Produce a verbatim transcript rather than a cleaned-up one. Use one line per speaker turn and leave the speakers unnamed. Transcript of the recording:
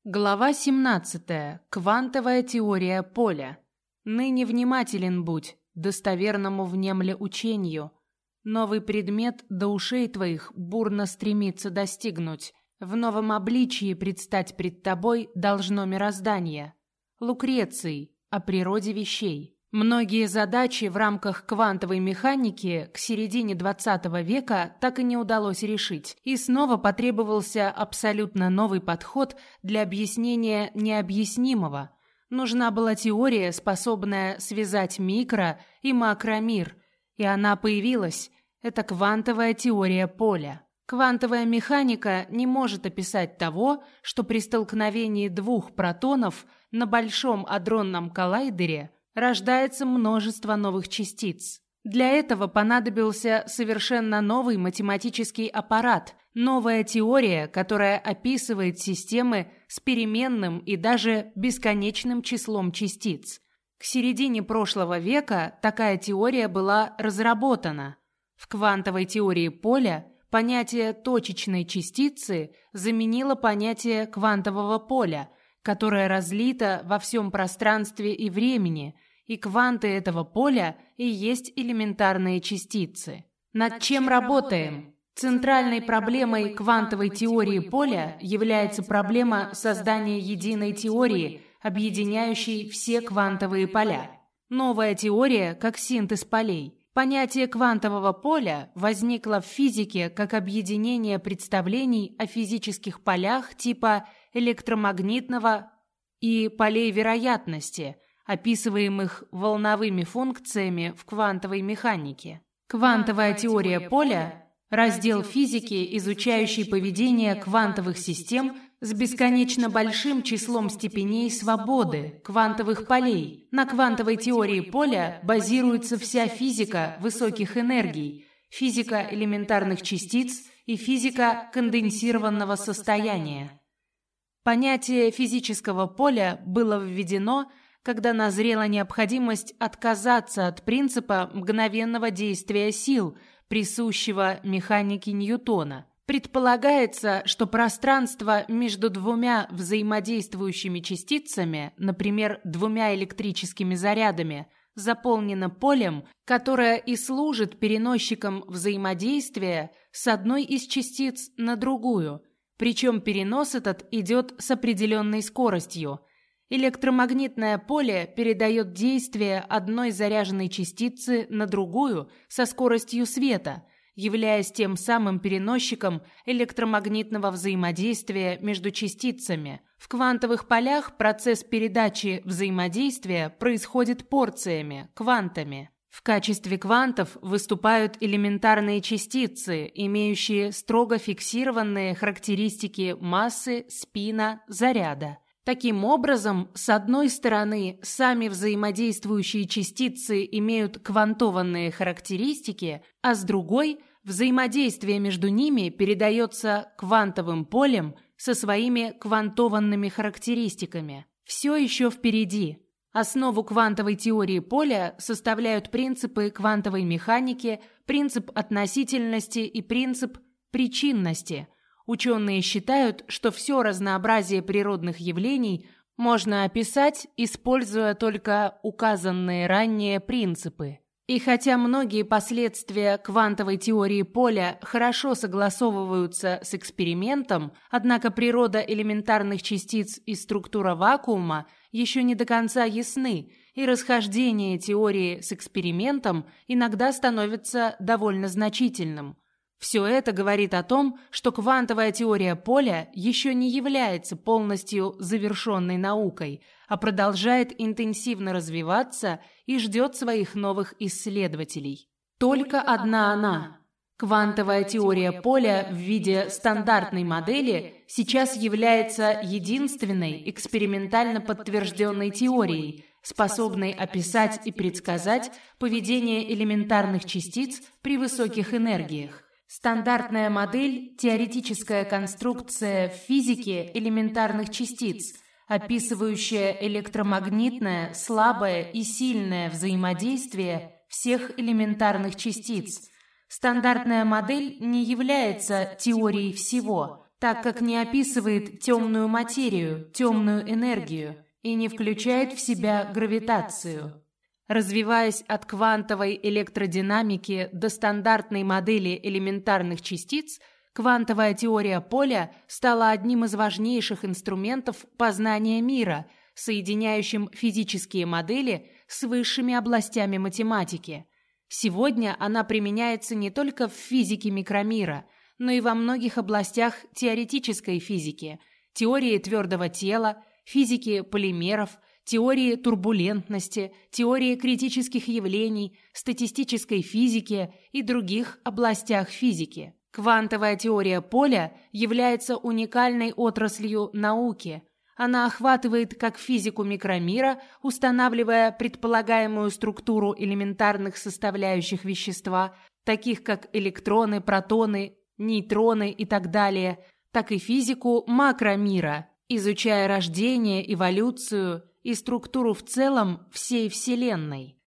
Глава семнадцатая. Квантовая теория поля. Ныне внимателен будь, достоверному внемля учению. Новый предмет до ушей твоих бурно стремится достигнуть. В новом обличии предстать пред тобой должно мироздание. Лукреций. О природе вещей. Многие задачи в рамках квантовой механики к середине двадцатого века так и не удалось решить, и снова потребовался абсолютно новый подход для объяснения необъяснимого. Нужна была теория, способная связать микро- и макромир, и она появилась. Это квантовая теория поля. Квантовая механика не может описать того, что при столкновении двух протонов на большом адронном коллайдере рождается множество новых частиц. Для этого понадобился совершенно новый математический аппарат, новая теория, которая описывает системы с переменным и даже бесконечным числом частиц. К середине прошлого века такая теория была разработана. В квантовой теории поля понятие точечной частицы заменило понятие квантового поля, которое разлито во всем пространстве и времени, и кванты этого поля и есть элементарные частицы. Над чем работаем? Центральной проблемой квантовой теории поля является проблема создания единой теории, объединяющей все квантовые поля. Новая теория как синтез полей. Понятие квантового поля возникло в физике как объединение представлений о физических полях типа электромагнитного и полей вероятности, описываемых волновыми функциями в квантовой механике. Квантовая теория поля – раздел физики, изучающий поведение квантовых систем с бесконечно большим числом степеней свободы, квантовых полей. На квантовой теории поля базируется вся физика высоких энергий, физика элементарных частиц и физика конденсированного состояния. Понятие физического поля было введено, когда назрела необходимость отказаться от принципа мгновенного действия сил, присущего механике Ньютона. Предполагается, что пространство между двумя взаимодействующими частицами, например, двумя электрическими зарядами, заполнено полем, которое и служит переносчиком взаимодействия с одной из частиц на другую, причем перенос этот идет с определенной скоростью. Электромагнитное поле передает действие одной заряженной частицы на другую со скоростью света, являясь тем самым переносчиком электромагнитного взаимодействия между частицами. В квантовых полях процесс передачи взаимодействия происходит порциями, квантами. В качестве квантов выступают элементарные частицы, имеющие строго фиксированные характеристики массы, спина, заряда. Таким образом, с одной стороны, сами взаимодействующие частицы имеют квантованные характеристики, а с другой – взаимодействие между ними передается квантовым полем со своими квантованными характеристиками. Все еще впереди. Основу квантовой теории поля составляют принципы квантовой механики, принцип относительности и принцип причинности. Ученые считают, что все разнообразие природных явлений можно описать, используя только указанные ранее принципы. И хотя многие последствия квантовой теории поля хорошо согласовываются с экспериментом, однако природа элементарных частиц и структура вакуума еще не до конца ясны, и расхождение теории с экспериментом иногда становится довольно значительным. Все это говорит о том, что квантовая теория поля еще не является полностью завершенной наукой, а продолжает интенсивно развиваться и ждет своих новых исследователей. Только одна она. Квантовая теория поля в виде стандартной модели сейчас является единственной экспериментально подтвержденной теорией, способной описать и предсказать поведение элементарных частиц при высоких энергиях. Стандартная модель – теоретическая конструкция в физике элементарных частиц, описывающая электромагнитное, слабое и сильное взаимодействие всех элементарных частиц. Стандартная модель не является теорией всего, так как не описывает темную материю, темную энергию и не включает в себя гравитацию. Развиваясь от квантовой электродинамики до стандартной модели элементарных частиц, квантовая теория поля стала одним из важнейших инструментов познания мира, соединяющим физические модели с высшими областями математики. Сегодня она применяется не только в физике микромира, но и во многих областях теоретической физики, теории твердого тела, физики полимеров, теории турбулентности, теории критических явлений, статистической физики и других областях физики. Квантовая теория поля является уникальной отраслью науки. Она охватывает как физику микромира, устанавливая предполагаемую структуру элементарных составляющих вещества, таких как электроны, протоны, нейтроны и так далее, так и физику макромира, изучая рождение, эволюцию и структуру в целом всей Вселенной.